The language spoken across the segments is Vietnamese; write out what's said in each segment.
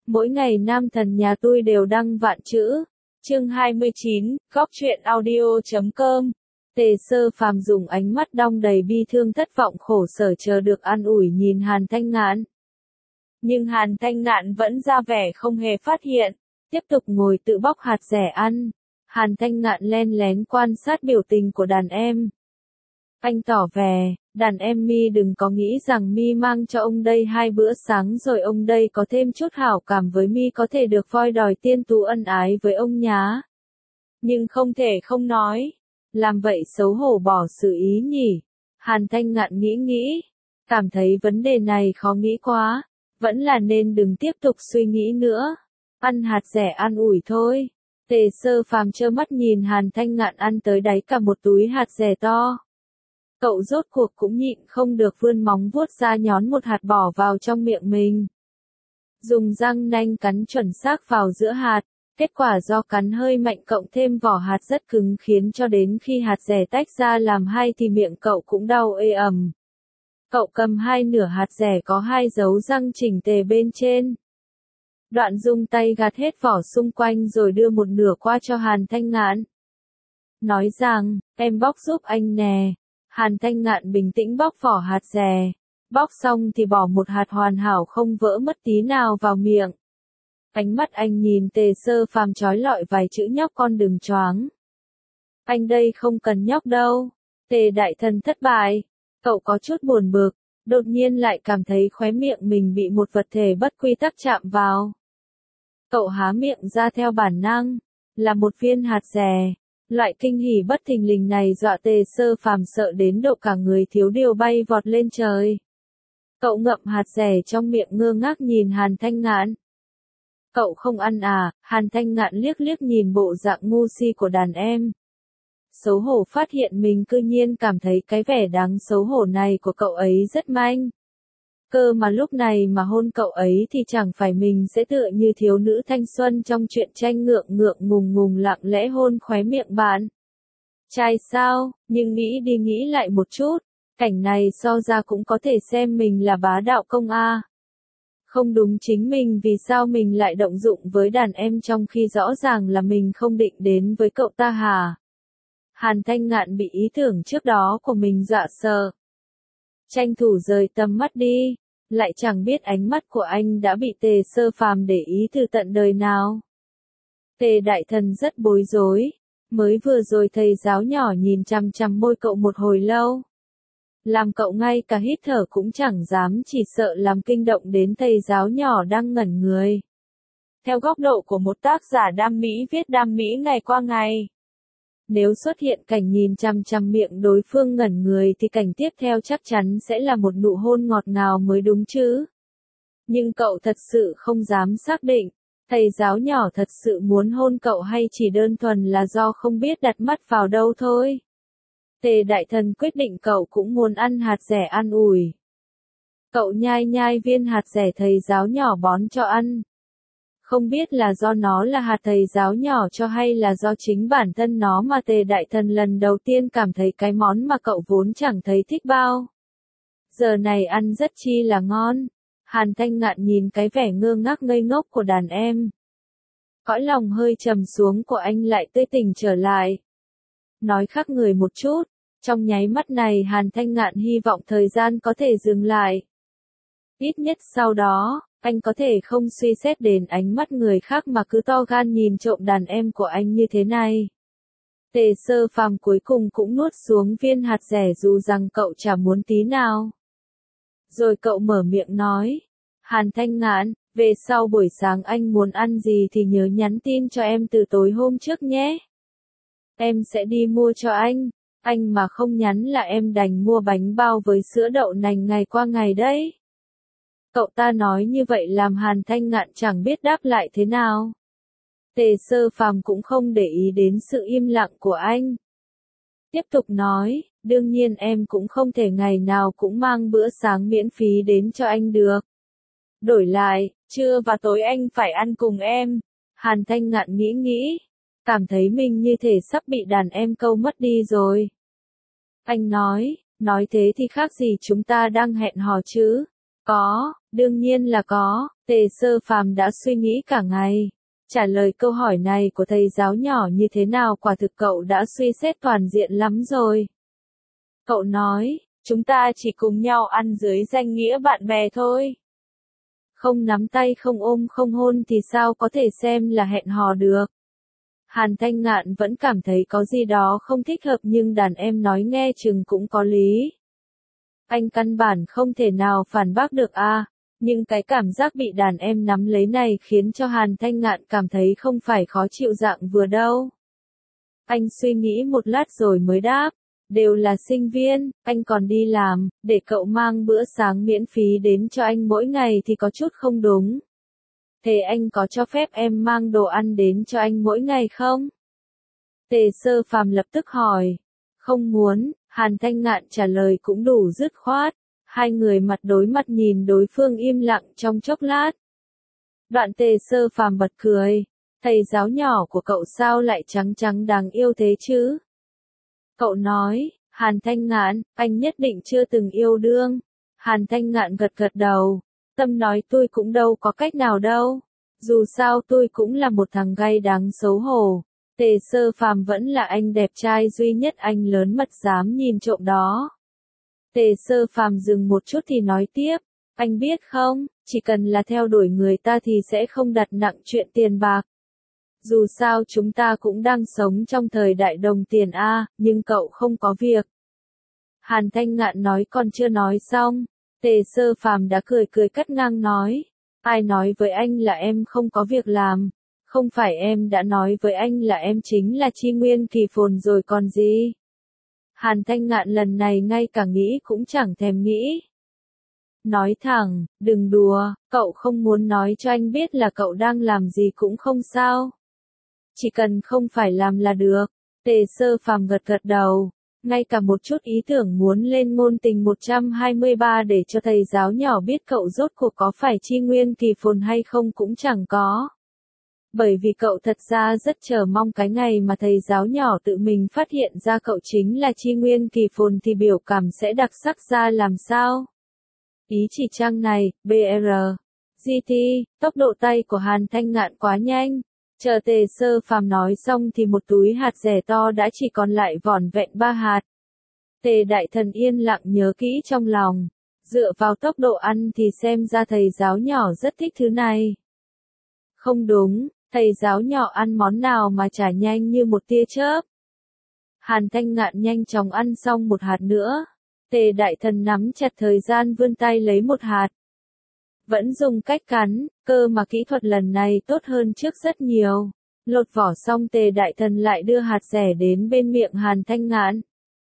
Mỗi ngày nam thần nhà tôi đều đăng vạn chữ. Chương 29, Góc truyện audio.com. Tề Sơ Phàm dùng ánh mắt đong đầy bi thương thất vọng khổ sở chờ được an ủi nhìn Hàn Thanh Ngạn. Nhưng Hàn Thanh Ngạn vẫn ra vẻ không hề phát hiện, tiếp tục ngồi tự bóc hạt dẻ ăn. Hàn Thanh Ngạn len lén quan sát biểu tình của đàn em. Anh tỏ vẻ, đàn em mi đừng có nghĩ rằng mi mang cho ông đây 2 bữa sáng rồi ông đây có thêm chút hảo cảm với mi có thể được voi đòi tiên tú ân ái với ông nhá. Nhưng không thể không nói, làm vậy xấu hổ bỏ sự ý nhỉ. Hàn Thanh Ngạn nghĩ, cảm thấy vấn đề này khó nghĩ quá, vẫn là nên đừng tiếp tục suy nghĩ nữa. Ăn hạt dẻ an ủi thôi. Tề Sơ Phàm trơ mắt nhìn Hàn Thanh Ngạn ăn tới đáy cả một túi hạt dẻ to. Cậu rốt cuộc cũng nhịn không được vươn móng vuốt ra nhón một hạt bỏ vào trong miệng mình. Dùng răng nanh cắn chuẩn xác vào giữa hạt, kết quả do cắn hơi mạnh cộng thêm vỏ hạt rất cứng khiến cho đến khi hạt dẻ tách ra làm hai thì miệng cậu cũng đau ê ẩm. Cậu cầm 2 nửa hạt dẻ có 2 dấu răng chỉnh tề bên trên. Đoạn dùng tay gạt hết vỏ xung quanh rồi đưa một nửa qua cho Hàn Thanh Ngạn. Nói rằng, em bóc giúp anh nè. Hàn Thanh Ngạn bình tĩnh bóc vỏ hạt dẻ. Bóc xong thì bỏ một hạt hoàn hảo không vỡ mất tí nào vào miệng. Ánh mắt anh nhìn Tề Sơ Phàm trói lọi vài chữ nhóc con đừng choáng. Anh đây không cần nhóc đâu. Tề đại thần thất bại. Cậu có chút buồn bực, đột nhiên lại cảm thấy khóe miệng mình bị một vật thể bất quy tắc chạm vào. Cậu há miệng ra theo bản năng, là một viên hạt dẻ. Loại kinh hỉ bất thình lình này dọa Tề Sơ Phàm sợ đến độ cả người thiếu điều bay vọt lên trời. Cậu ngậm hạt dẻ trong miệng ngơ ngác nhìn Hàn Thanh Ngạn. Cậu không ăn à? Hàn Thanh Ngạn liếc liếc nhìn bộ dạng ngu si của đàn em. Xấu hổ phát hiện mình cư nhiên cảm thấy cái vẻ đáng xấu hổ này của cậu ấy rất manh. Cơ mà lúc này mà hôn cậu ấy thì chẳng phải mình sẽ tựa như thiếu nữ thanh xuân trong truyện tranh ngượng ngùng lặng lẽ hôn khóe miệng bạn. Trai sao, nhưng nghĩ đi nghĩ lại một chút, cảnh này so ra cũng có thể xem mình là bá đạo công a. Không đúng chính mình vì sao mình lại động dụng với đàn em trong khi rõ ràng là mình không định đến với cậu ta hả? Hàn Thanh Ngạn bị ý tưởng trước đó của mình dọa sợ. Tranh thủ rời tầm mắt đi, lại chẳng biết ánh mắt của anh đã bị Tề Sơ Phàm để ý từ tận đời nào. Tề đại thần rất bối rối, mới vừa rồi thầy giáo nhỏ nhìn chằm chằm môi cậu một hồi lâu. Làm cậu ngay cả hít thở cũng chẳng dám chỉ sợ làm kinh động đến thầy giáo nhỏ đang ngẩn người. Theo góc độ của một tác giả đam mỹ viết đam mỹ ngày qua ngày. Nếu xuất hiện cảnh nhìn chằm chằm miệng đối phương ngẩn người thì cảnh tiếp theo chắc chắn sẽ là một nụ hôn ngọt ngào mới đúng chứ. Nhưng cậu thật sự không dám xác định, thầy giáo nhỏ thật sự muốn hôn cậu hay chỉ đơn thuần là do không biết đặt mắt vào đâu thôi. Tề đại thần quyết định cậu cũng muốn ăn hạt dẻ an ủi. Cậu nhai viên hạt dẻ thầy giáo nhỏ bón cho ăn. Không biết là do nó là hạt thầy giáo nhỏ cho hay là do chính bản thân nó mà Tề đại thần lần đầu tiên cảm thấy cái món mà cậu vốn chẳng thấy thích bao. Giờ này ăn rất chi là ngon. Hàn Thanh Ngạn nhìn cái vẻ ngơ ngác ngây ngốc của đàn em. Cõi lòng hơi trầm xuống của anh lại tươi tỉnh trở lại. Nói khác người một chút, trong nháy mắt này Hàn Thanh Ngạn hy vọng thời gian có thể dừng lại. Ít nhất sau đó, anh có thể không suy xét đến ánh mắt người khác mà cứ to gan nhìn trộm đàn em của anh như thế này. Tề Sơ Phàm cuối cùng cũng nuốt xuống viên hạt dẻ dù rằng cậu chả muốn tí nào. Rồi cậu mở miệng nói, Hàn Thanh Ngạn, về sau buổi sáng anh muốn ăn gì thì nhớ nhắn tin cho em từ tối hôm trước nhé. Em sẽ đi mua cho anh mà không nhắn là em đành mua bánh bao với sữa đậu nành ngày qua ngày đấy. Cậu ta nói như vậy làm Hàn Thanh Ngạn chẳng biết đáp lại thế nào. Tề Sơ Phàm cũng không để ý đến sự im lặng của anh. Tiếp tục nói, đương nhiên em cũng không thể ngày nào cũng mang bữa sáng miễn phí đến cho anh được. Đổi lại, trưa và tối anh phải ăn cùng em. Hàn Thanh Ngạn nghĩ, cảm thấy mình như thể sắp bị đàn em câu mất đi rồi. Anh nói thế thì khác gì chúng ta đang hẹn hò chứ. Có, đương nhiên là có, Tề Sơ Phàm đã suy nghĩ cả ngày. Trả lời câu hỏi này của thầy giáo nhỏ như thế nào quả thực cậu đã suy xét toàn diện lắm rồi. Cậu nói, chúng ta chỉ cùng nhau ăn dưới danh nghĩa bạn bè thôi. Không nắm tay không ôm không hôn thì sao có thể xem là hẹn hò được. Hàn Thanh Ngạn vẫn cảm thấy có gì đó không thích hợp nhưng đàn em nói nghe chừng cũng có lý. Anh căn bản không thể nào phản bác được a. Nhưng cái cảm giác bị đàn em nắm lấy này khiến cho Hàn Thanh Ngạn cảm thấy không phải khó chịu dạng vừa đâu. Anh suy nghĩ một lát rồi mới đáp, đều là sinh viên, anh còn đi làm, để cậu mang bữa sáng miễn phí đến cho anh mỗi ngày thì có chút không đúng. Thế anh có cho phép em mang đồ ăn đến cho anh mỗi ngày không? Tề Sơ Phàm lập tức hỏi. Không muốn, Hàn Thanh Ngạn trả lời cũng đủ dứt khoát. Hai người mặt đối mặt nhìn đối phương im lặng trong chốc lát. Đoạn Tề Sơ Phàm bật cười. Thầy giáo nhỏ của cậu sao lại trắng trắng đáng yêu thế chứ? Cậu nói, Hàn Thanh Ngạn, anh nhất định chưa từng yêu đương. Hàn Thanh Ngạn gật gật đầu. Tâm nói tôi cũng đâu có cách nào đâu. Dù sao tôi cũng là một thằng gay đáng xấu hổ. Tề Sơ Phàm vẫn là anh đẹp trai duy nhất anh lớn mật dám nhìn trộm đó. Tề Sơ Phàm dừng một chút thì nói tiếp, anh biết không, chỉ cần là theo đuổi người ta thì sẽ không đặt nặng chuyện tiền bạc. Dù sao chúng ta cũng đang sống trong thời đại đồng tiền a, nhưng cậu không có việc. Hàn Thanh Ngạn nói còn chưa nói xong, Tề Sơ Phàm đã cười cười cắt ngang nói, ai nói với anh là em không có việc làm, không phải em đã nói với anh là em chính là Chi Nguyên Kỳ Phồn rồi còn gì. Hàn Thanh Ngạn lần này ngay cả nghĩ cũng chẳng thèm nghĩ. Nói thẳng, đừng đùa, cậu không muốn nói cho anh biết là cậu đang làm gì cũng không sao. Chỉ cần không phải làm là được. Tề Sơ Phàm gật gật đầu. Ngay cả một chút ý tưởng muốn lên ngôn tình 123 để cho thầy giáo nhỏ biết cậu rốt cuộc có phải Chi Nguyên Kỳ Phồn hay không cũng chẳng có. Bởi vì cậu thật ra rất chờ mong cái ngày mà thầy giáo nhỏ tự mình phát hiện ra cậu chính là Chi Nguyên Kỳ Phồn thì biểu cảm sẽ đặc sắc ra làm sao. Ý chỉ trang này, BR, GT, tốc độ tay của Hàn Thanh Ngạn quá nhanh. Chờ Tề Sơ Phàm nói xong thì một túi hạt dẻ to đã chỉ còn lại vỏn vẹn 3 hạt. Tề Đại Thần yên lặng nhớ kỹ trong lòng. Dựa vào tốc độ ăn thì xem ra thầy giáo nhỏ rất thích thứ này. Không đúng, thầy giáo nhỏ ăn món nào mà chả nhanh như một tia chớp. Hàn Thanh Ngạn nhanh chóng ăn xong một hạt nữa. Tề Đại Thần nắm chặt thời gian vươn tay lấy một hạt. Vẫn dùng cách cắn, cơ mà kỹ thuật lần này tốt hơn trước rất nhiều. Lột vỏ xong Tề Đại Thần lại đưa hạt dẻ đến bên miệng Hàn Thanh Ngạn.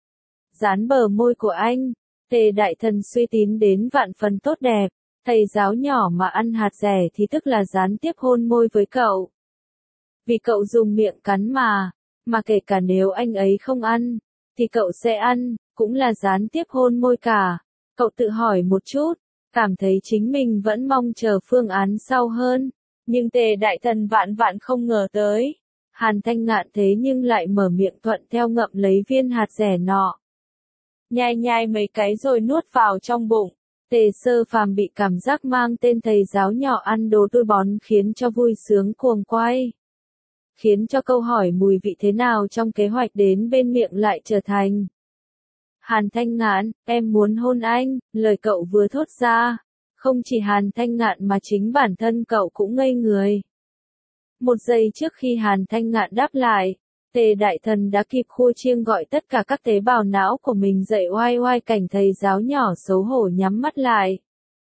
Dán bờ môi của anh, Tề Đại Thần suy tín đến vạn phần tốt đẹp. Thầy giáo nhỏ mà ăn hạt dẻ thì tức là gián tiếp hôn môi với cậu. Vì cậu dùng miệng cắn mà kể cả nếu anh ấy không ăn, thì cậu sẽ ăn, cũng là gián tiếp hôn môi cả. Cậu tự hỏi một chút, cảm thấy chính mình vẫn mong chờ phương án sau hơn. Nhưng Tề Đại Thần vạn vạn không ngờ tới. Hàn Thanh Ngạn thế nhưng lại mở miệng thuận theo ngậm lấy viên hạt dẻ nọ. Nhai nhai mấy cái rồi nuốt vào trong bụng. Tề Sơ Phàm bị cảm giác mang tên thầy giáo nhỏ ăn đồ tôi bón khiến cho vui sướng cuồng quay. Khiến cho câu hỏi mùi vị thế nào trong kế hoạch đến bên miệng lại trở thành. Hàn Thanh Ngạn, em muốn hôn anh, lời cậu vừa thốt ra. Không chỉ Hàn Thanh Ngạn mà chính bản thân cậu cũng ngây người. Một giây trước khi Hàn Thanh Ngạn đáp lại, Tề Đại Thần đã kịp khua chiêng gọi tất cả các tế bào não của mình dậy oai oai cảnh thầy giáo nhỏ xấu hổ nhắm mắt lại.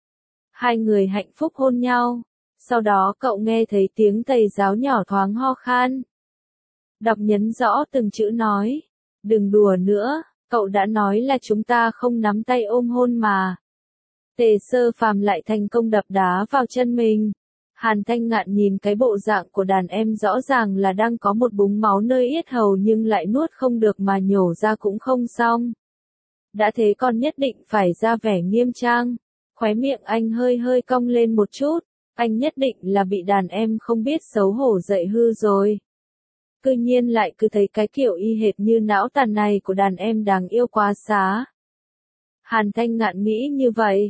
Hai người hạnh phúc hôn nhau. Sau đó cậu nghe thấy tiếng thầy giáo nhỏ thoáng ho khan. Đọc nhấn rõ từng chữ nói. Đừng đùa nữa, cậu đã nói là chúng ta không nắm tay ôm hôn mà. Tề Sơ Phàm lại thành công đập đá vào chân mình. Hàn Thanh Ngạn nhìn cái bộ dạng của đàn em rõ ràng là đang có một búng máu nơi yết hầu nhưng lại nuốt không được mà nhổ ra cũng không xong. Đã thế còn nhất định phải ra vẻ nghiêm trang. Khóe miệng anh hơi hơi cong lên một chút. Anh nhất định là bị đàn em không biết xấu hổ dạy hư rồi. Cứ nhiên lại cứ thấy cái kiểu y hệt như não tàn này của đàn em đáng yêu quá xá. Hàn Thanh Ngạn nghĩ như vậy.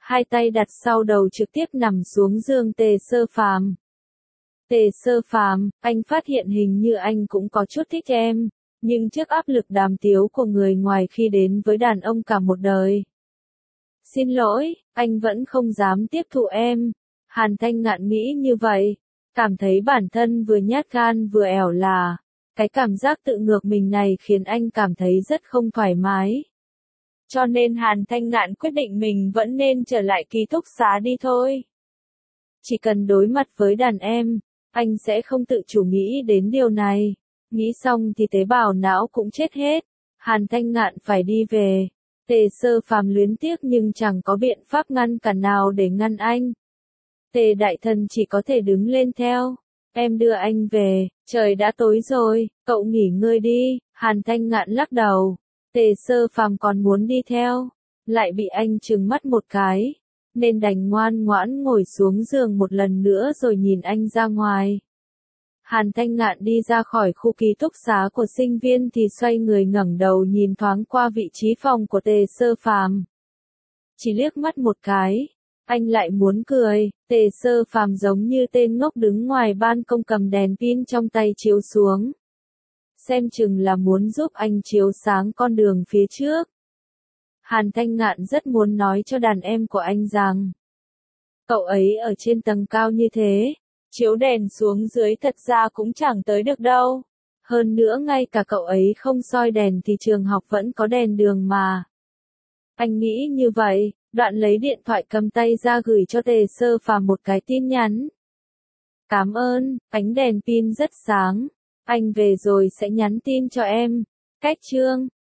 hai tay đặt sau đầu trực tiếp nằm xuống giường Tề Sơ Phàm. Tề Sơ Phàm, anh phát hiện hình như anh cũng có chút thích em, nhưng trước áp lực đàm tiếu của người ngoài khi đến với đàn ông cả một đời. Xin lỗi, anh vẫn không dám tiếp thụ em. Hàn Thanh Ngạn nghĩ như vậy, cảm thấy bản thân vừa nhát gan vừa ẻo là. Cái cảm giác tự ngược mình này khiến anh cảm thấy rất không thoải mái. Cho nên Hàn Thanh Ngạn quyết định mình vẫn nên trở lại ký túc xá đi thôi. Chỉ cần đối mặt với đàn em, anh sẽ không tự chủ nghĩ đến điều này. Nghĩ xong thì tế bào não cũng chết hết. Hàn Thanh Ngạn phải đi về. Tề Sơ Phàm luyến tiếc nhưng chẳng có biện pháp ngăn cản nào để ngăn anh. Tề đại thần chỉ có thể đứng lên theo. Em đưa anh về, trời đã tối rồi, cậu nghỉ ngơi đi. Hàn Thanh Ngạn lắc đầu. Tề Sơ Phàm còn muốn đi theo, lại bị anh trừng mắt một cái, nên đành ngoan ngoãn ngồi xuống giường một lần nữa rồi nhìn anh ra ngoài. Hàn Thanh Ngạn đi ra khỏi khu ký túc xá của sinh viên thì xoay người ngẩng đầu nhìn thoáng qua vị trí phòng của Tề Sơ Phàm. Chỉ liếc mắt một cái, anh lại muốn cười. Tề Sơ Phàm giống như tên ngốc đứng ngoài ban công cầm đèn pin trong tay chiếu xuống. Xem chừng là muốn giúp anh chiếu sáng con đường phía trước. Hàn Thanh Ngạn rất muốn nói cho đàn em của anh rằng, cậu ấy ở trên tầng cao như thế, chiếu đèn xuống dưới thật ra cũng chẳng tới được đâu. Hơn nữa ngay cả cậu ấy không soi đèn thì trường học vẫn có đèn đường mà. Anh nghĩ như vậy, đoạn lấy điện thoại cầm tay ra gửi cho Tề Sơ Phàm một cái tin nhắn. Cảm ơn, ánh đèn pin rất sáng. Anh về rồi sẽ nhắn tin cho em. Cách chương